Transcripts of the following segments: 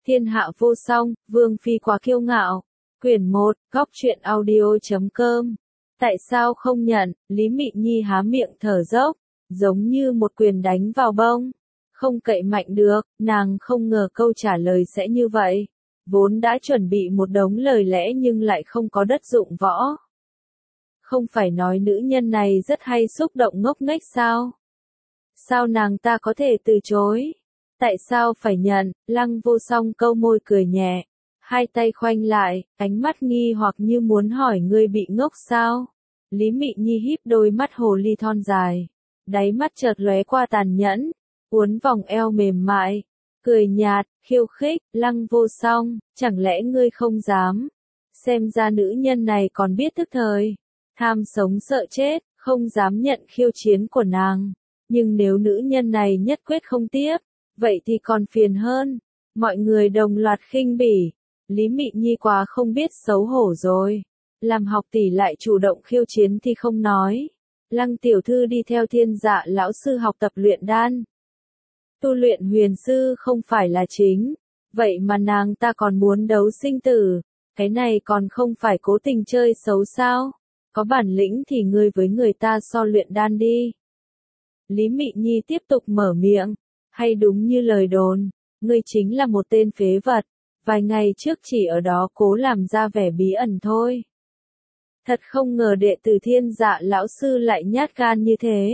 Thiên hạ vô song, vương phi quá kiêu ngạo. Quyển 1, góc truyện audio.com. Tại sao không nhận? Lý Mị Nhi há miệng thở dốc, giống như một quyền đánh vào bông. Không cậy mạnh được, nàng không ngờ câu trả lời sẽ như vậy. Vốn đã chuẩn bị một đống lời lẽ nhưng lại không có đất dụng võ. Không phải nói nữ nhân này rất hay xúc động ngốc nghếch sao? Sao nàng ta có thể từ chối? Tại sao phải nhận? Lăng Vô Song câu môi cười nhẹ, hai tay khoanh lại, ánh mắt nghi hoặc như muốn hỏi ngươi bị ngốc sao? Lý Mị Nhi híp đôi mắt hồ ly thon dài, đáy mắt chợt lóe qua tàn nhẫn, uốn vòng eo mềm mại, cười nhạt, khiêu khích. Lăng Vô Song, chẳng lẽ ngươi không dám? Xem ra nữ nhân này còn biết thức thời, tham sống sợ chết, không dám nhận khiêu chiến của nàng. Nhưng nếu nữ nhân này nhất quyết không tiếp, vậy thì còn phiền hơn. Mọi người đồng loạt khinh bỉ. Lý Mị Nhi quá không biết xấu hổ rồi. Làm học tỷ lại chủ động khiêu chiến thì không nói. Lăng tiểu thư đi theo Thiên Dạ lão sư học tập luyện đan. Tu luyện huyền sư không phải là chính. Vậy mà nàng ta còn muốn đấu sinh tử. Cái này còn không phải cố tình chơi xấu sao? Có bản lĩnh thì ngươi với người ta so luyện đan đi. Lý Mị Nhi tiếp tục mở miệng. Hay đúng như lời đồn, ngươi chính là một tên phế vật, vài ngày trước chỉ ở đó cố làm ra vẻ bí ẩn thôi. Thật không ngờ đệ tử Thiên Dạ lão sư lại nhát gan như thế.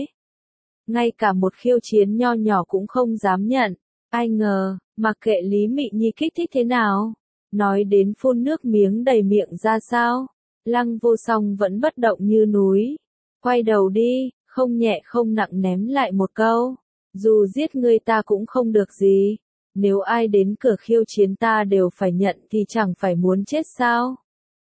Ngay cả một khiêu chiến nho nhỏ cũng không dám nhận. Ai ngờ, mặc kệ Lý Mị Nhi kích thích thế nào, nói đến phun nước miếng đầy miệng ra sao, Lăng Vô Song vẫn bất động như núi. Quay đầu đi, không nhẹ không nặng ném lại một câu. Dù giết ngươi ta cũng không được gì. Nếu ai đến cửa khiêu chiến ta đều phải nhận thì chẳng phải muốn chết sao?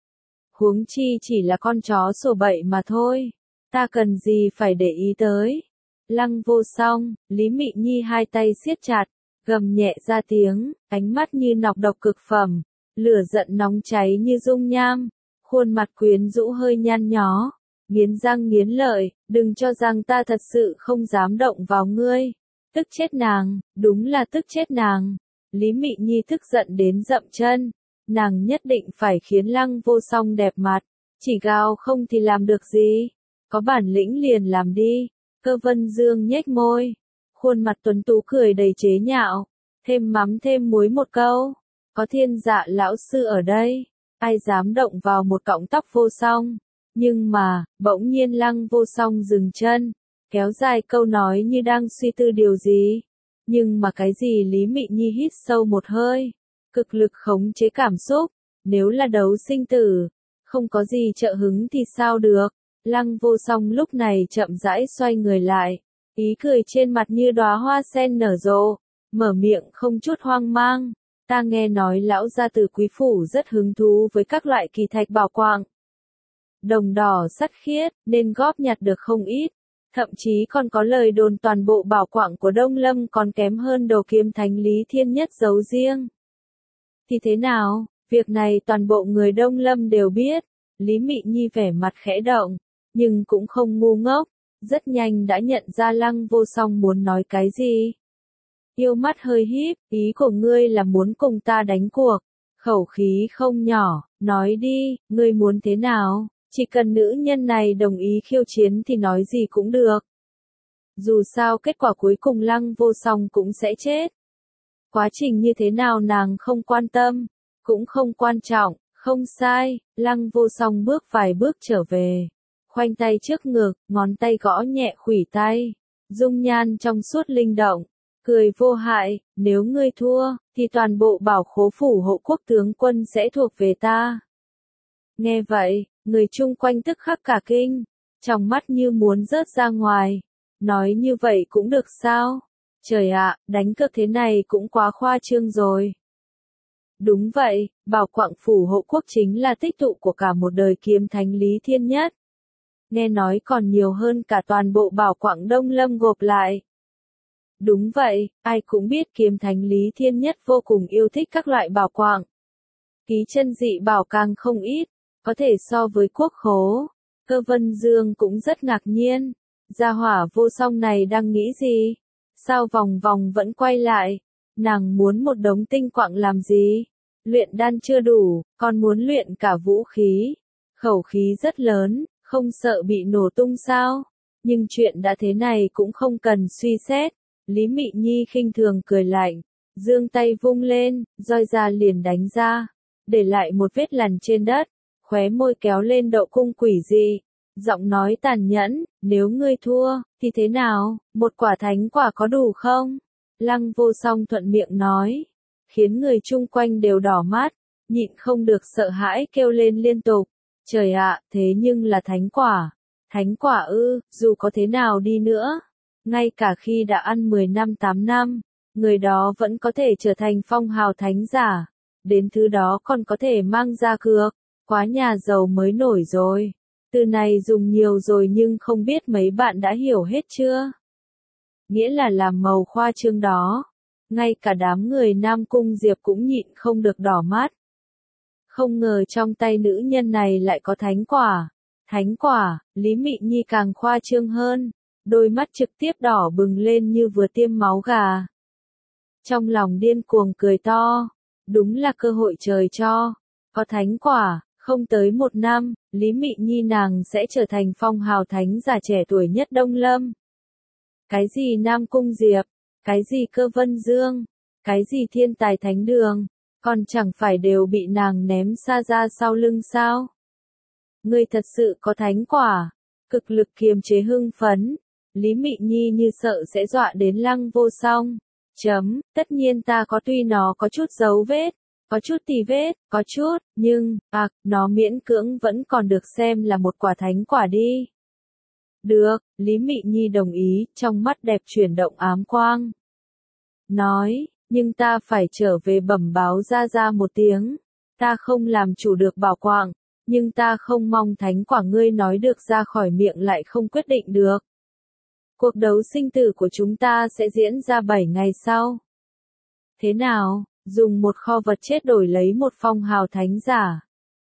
Huống chi chỉ là con chó sổ bậy mà thôi. Ta cần gì phải để ý tới? Lăng Vô Song, Lý Mị Nhi hai tay siết chặt, gầm nhẹ ra tiếng, ánh mắt như nọc độc cực phẩm, lửa giận nóng cháy như dung nham, khuôn mặt quyến rũ hơi nhăn nhó. Nghiến răng nghiến lợi, đừng cho rằng ta thật sự không dám động vào ngươi. Tức chết nàng, đúng là tức chết nàng. Lý Mị Nhi tức giận đến dậm chân. Nàng nhất định phải khiến Lăng Vô Song đẹp mặt. Chỉ gào không thì làm được gì. Có bản lĩnh liền làm đi. Cơ Vân Dương nhếch môi. Khuôn mặt tuấn tú cười đầy chế nhạo. Thêm mắm thêm muối một câu. Có Thiên Dạ lão sư ở đây. Ai dám động vào một cọng tóc Vô Song. Nhưng mà, bỗng nhiên Lăng Vô Song dừng chân, kéo dài câu nói như đang suy tư điều gì. Nhưng mà cái gì? Lý Mị Nhi hít sâu một hơi, cực lực khống chế cảm xúc. Nếu là đấu sinh tử, không có gì trợ hứng thì sao được. Lăng Vô Song lúc này chậm rãi xoay người lại, ý cười trên mặt như đóa hoa sen nở rộ, mở miệng không chút hoang mang. Ta nghe nói lão gia tử quý phủ rất hứng thú với các loại kỳ thạch bảo quạng. Đồng đỏ sắt khiết, nên góp nhặt được không ít. Thậm chí còn có lời đồn toàn bộ bảo quạng của Đông Lâm còn kém hơn đồ kiếm thánh Lý Thiên Nhất giấu riêng. Thì thế nào, việc này toàn bộ người Đông Lâm đều biết. Lý Mị Nhi vẻ mặt khẽ động, nhưng cũng không ngu ngốc, rất nhanh đã nhận ra Lăng Vô Song muốn nói cái gì. Yêu mắt hơi híp, ý của ngươi là muốn cùng ta đánh cuộc. Khẩu khí không nhỏ, nói đi, ngươi muốn thế nào? Chỉ cần nữ nhân này đồng ý khiêu chiến thì nói gì cũng được. Dù sao kết quả cuối cùng Lăng Vô Song cũng sẽ chết. Quá trình như thế nào nàng không quan tâm, cũng không quan trọng, không sai. Lăng Vô Song bước vài bước trở về, khoanh tay trước ngực, ngón tay gõ nhẹ khuỷu tay, dung nhan trong suốt linh động, cười vô hại. Nếu ngươi thua, thì toàn bộ bảo khố phủ hộ quốc tướng quân sẽ thuộc về ta. Nghe vậy, người chung quanh tức khắc cả kinh, trong mắt như muốn rớt ra ngoài. Nói như vậy cũng được sao? Trời ạ, đánh cược thế này cũng quá khoa trương rồi. Đúng vậy, bảo quạng phủ hộ quốc chính là tích tụ của cả một đời kiếm thánh Lý Thiên Nhất. Nghe nói còn nhiều hơn cả toàn bộ bảo quạng Đông Lâm gộp lại. Đúng vậy, ai cũng biết kiếm thánh Lý Thiên Nhất vô cùng yêu thích các loại bảo quạng. Ký chân dị bảo càng không ít, có thể so với quốc khố. Cơ Vân Dương cũng rất ngạc nhiên. Gia hỏa Vô Song này đang nghĩ gì? Sao vòng vòng vẫn quay lại? Nàng muốn một đống tinh quạng làm gì? Luyện đan chưa đủ, còn muốn luyện cả vũ khí. Khẩu khí rất lớn, không sợ bị nổ tung sao? Nhưng chuyện đã thế này cũng không cần suy xét. Lý Mị Nhi khinh thường cười lạnh, giương tay vung lên, roi ra liền đánh ra, để lại một vết lằn trên đất, khóe môi kéo lên độ cung quỷ dị, giọng nói tàn nhẫn, nếu ngươi thua, thì thế nào, một quả thánh quả có đủ không? Lăng Vô Song thuận miệng nói, khiến người chung quanh đều đỏ mắt, nhịn không được sợ hãi kêu lên liên tục, trời ạ, thế nhưng là thánh quả ư, dù có thế nào đi nữa, ngay cả khi đã ăn 10 năm 8 năm, người đó vẫn có thể trở thành phong hào thánh giả, đến thứ đó còn có thể mang ra cược, quá nhà giàu mới nổi rồi. Từ này dùng nhiều rồi nhưng không biết mấy bạn đã hiểu hết chưa? Nghĩa là làm màu khoa trương đó. Ngay cả đám người Nam Cung Diệp cũng nhịn không được đỏ mắt. Không ngờ trong tay nữ nhân này lại có thánh quả. Thánh quả, Lý Mị Nhi càng khoa trương hơn. Đôi mắt trực tiếp đỏ bừng lên như vừa tiêm máu gà. Trong lòng điên cuồng cười to. Đúng là cơ hội trời cho. Có thánh quả, không tới 1 năm, Lý Mị Nhi nàng sẽ trở thành phong hào thánh giả trẻ tuổi nhất Đông Lâm. Cái gì Nam Cung Diệp, cái gì Cơ Vân Dương, cái gì thiên tài thánh đường, còn chẳng phải đều bị nàng ném xa ra sau lưng sao? Ngươi thật sự có thánh quả, cực lực kiềm chế hưng phấn, Lý Mị Nhi như sợ sẽ dọa đến Lăng Vô Song. Tất nhiên ta có, tuy nó có chút dấu vết, có chút tì vết, có chút, nhưng, nó miễn cưỡng vẫn còn được xem là một quả thánh quả đi. Được, Lý Mị Nhi đồng ý, trong mắt đẹp chuyển động ám quang. Nói, nhưng ta phải trở về bẩm báo ra một tiếng. Ta không làm chủ được bảo quạng, nhưng ta không mong thánh quả ngươi nói được ra khỏi miệng lại không quyết định được. Cuộc đấu sinh tử của chúng ta sẽ diễn ra 7 ngày sau. Thế nào, dùng một kho vật chết đổi lấy một phong hào thánh giả?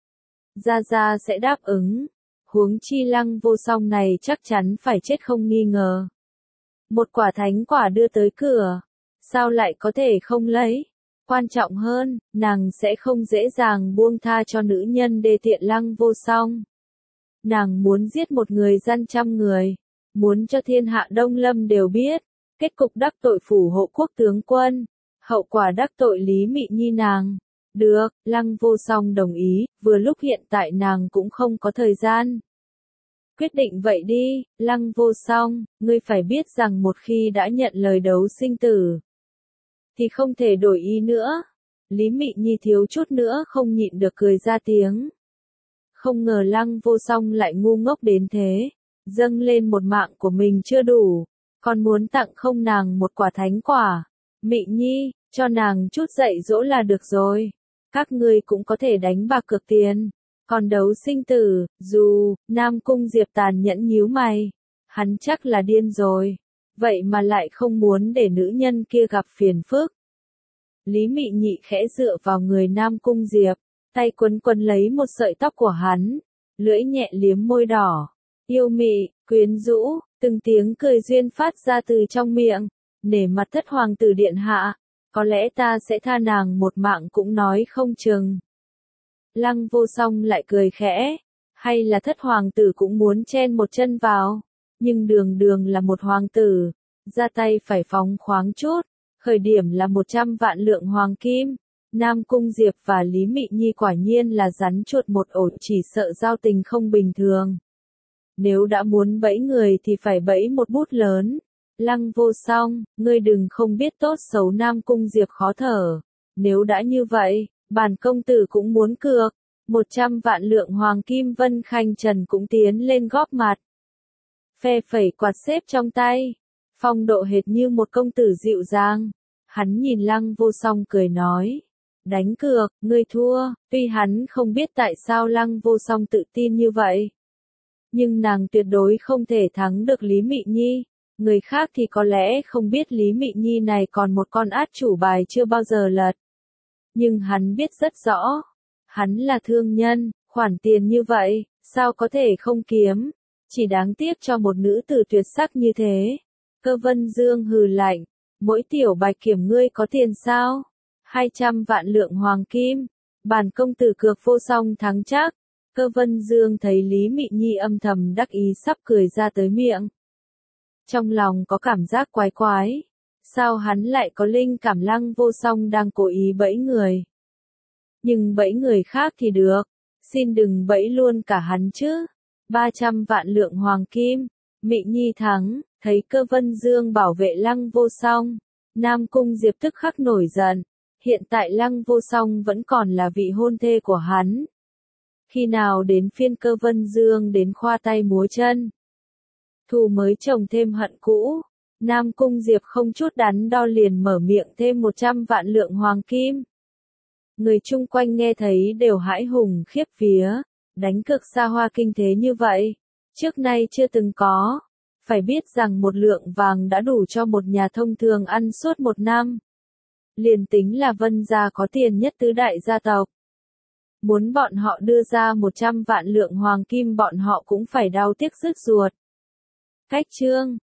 Gia sẽ đáp ứng. Huống chi Lăng Vô Song này chắc chắn phải chết không nghi ngờ. Một quả thánh quả đưa tới cửa, sao lại có thể không lấy? Quan trọng hơn, nàng sẽ không dễ dàng buông tha cho nữ nhân đê tiện Lăng Vô Song. Nàng muốn giết một người gian trăm người, muốn cho thiên hạ Đông Lâm đều biết, kết cục đắc tội phủ hộ quốc tướng quân, hậu quả đắc tội Lý Mị Nhi nàng. Được, Lăng Vô Song đồng ý, vừa lúc hiện tại nàng cũng không có thời gian. Quyết định vậy đi, Lăng Vô Song, ngươi phải biết rằng một khi đã nhận lời đấu sinh tử, thì không thể đổi ý nữa. Lý Mị Nhi thiếu chút nữa không nhịn được cười ra tiếng. Không ngờ Lăng Vô Song lại ngu ngốc đến thế, dâng lên một mạng của mình chưa đủ, còn muốn tặng không nàng một quả thánh quả. Mị Nhi, cho nàng chút dạy dỗ là được rồi. Các ngươi cũng có thể đánh bạc cược tiền. Còn đấu sinh tử, dù, Nam Cung Diệp tàn nhẫn nhíu mày. Hắn chắc là điên rồi. Vậy mà lại không muốn để nữ nhân kia gặp phiền phức. Lý Mị Nhị khẽ dựa vào người Nam Cung Diệp, tay quấn quấn lấy một sợi tóc của hắn, lưỡi nhẹ liếm môi đỏ. Yêu mị, quyến rũ, từng tiếng cười duyên phát ra từ trong miệng. Nể mặt thất hoàng tử điện hạ, có lẽ ta sẽ tha nàng một mạng cũng nói không chừng. Lăng Vô Song lại cười khẽ, hay là thất hoàng tử cũng muốn chen một chân vào, nhưng đường đường là một hoàng tử, ra tay phải phóng khoáng chút, khởi điểm là 100 vạn lượng hoàng kim. Nam Cung Diệp và Lý Mị Nhi quả nhiên là rắn chuột một ổ, chỉ sợ giao tình không bình thường. Nếu đã muốn bẫy người thì phải bẫy một bút lớn. Lăng Vô Song, ngươi đừng không biết tốt xấu Nam Cung Diệp khó thở. Nếu đã như vậy, bản công tử cũng muốn cược. 100 vạn lượng hoàng kim. Vân Khanh Trần cũng tiến lên góp mặt. Phe phẩy quạt xếp trong tay. Phong độ hệt như một công tử dịu dàng. Hắn nhìn Lăng Vô Song cười nói. Đánh cược, ngươi thua. Tuy hắn không biết tại sao Lăng Vô Song tự tin như vậy, nhưng nàng tuyệt đối không thể thắng được Lý Mị Nhi. Người khác thì có lẽ không biết Lý Mị Nhi này còn một con át chủ bài chưa bao giờ lật. Nhưng hắn biết rất rõ. Hắn là thương nhân, khoản tiền như vậy, sao có thể không kiếm. Chỉ đáng tiếc cho một nữ tử tuyệt sắc như thế. Cơ Vân Dương hừ lạnh. Mỗi tiểu bạch kiểm ngươi có tiền sao? 200 vạn lượng hoàng kim. Bản công tử cược vô song thắng chắc. Cơ Vân Dương thấy Lý Mị Nhi âm thầm đắc ý sắp cười ra tới miệng. Trong lòng có cảm giác quái quái. Sao hắn lại có linh cảm Lăng Vô Song đang cố ý bẫy người? Nhưng bẫy người khác thì được. Xin đừng bẫy luôn cả hắn chứ. 300 vạn lượng hoàng kim. Mị Nhi thắng, thấy Cơ Vân Dương bảo vệ Lăng Vô Song. Nam Cung Diệp tức khắc nổi giận. Hiện tại Lăng Vô Song vẫn còn là vị hôn thê của hắn. Khi nào đến phiên Cơ Vân Dương đến khoa tay múa chân. Thù mới chồng thêm hận cũ. Nam Cung Diệp không chút đắn đo liền mở miệng thêm 100 vạn lượng hoàng kim. Người chung quanh nghe thấy đều hãi hùng khiếp vía. Đánh cược xa hoa kinh thế như vậy. Trước nay chưa từng có. Phải biết rằng một lượng vàng đã đủ cho một nhà thông thường ăn suốt một năm. Liền tính là Vân gia có tiền nhất tứ đại gia tộc. Muốn bọn họ đưa ra 100 vạn lượng hoàng kim bọn họ cũng phải đau tiếc rứt ruột. Cách chương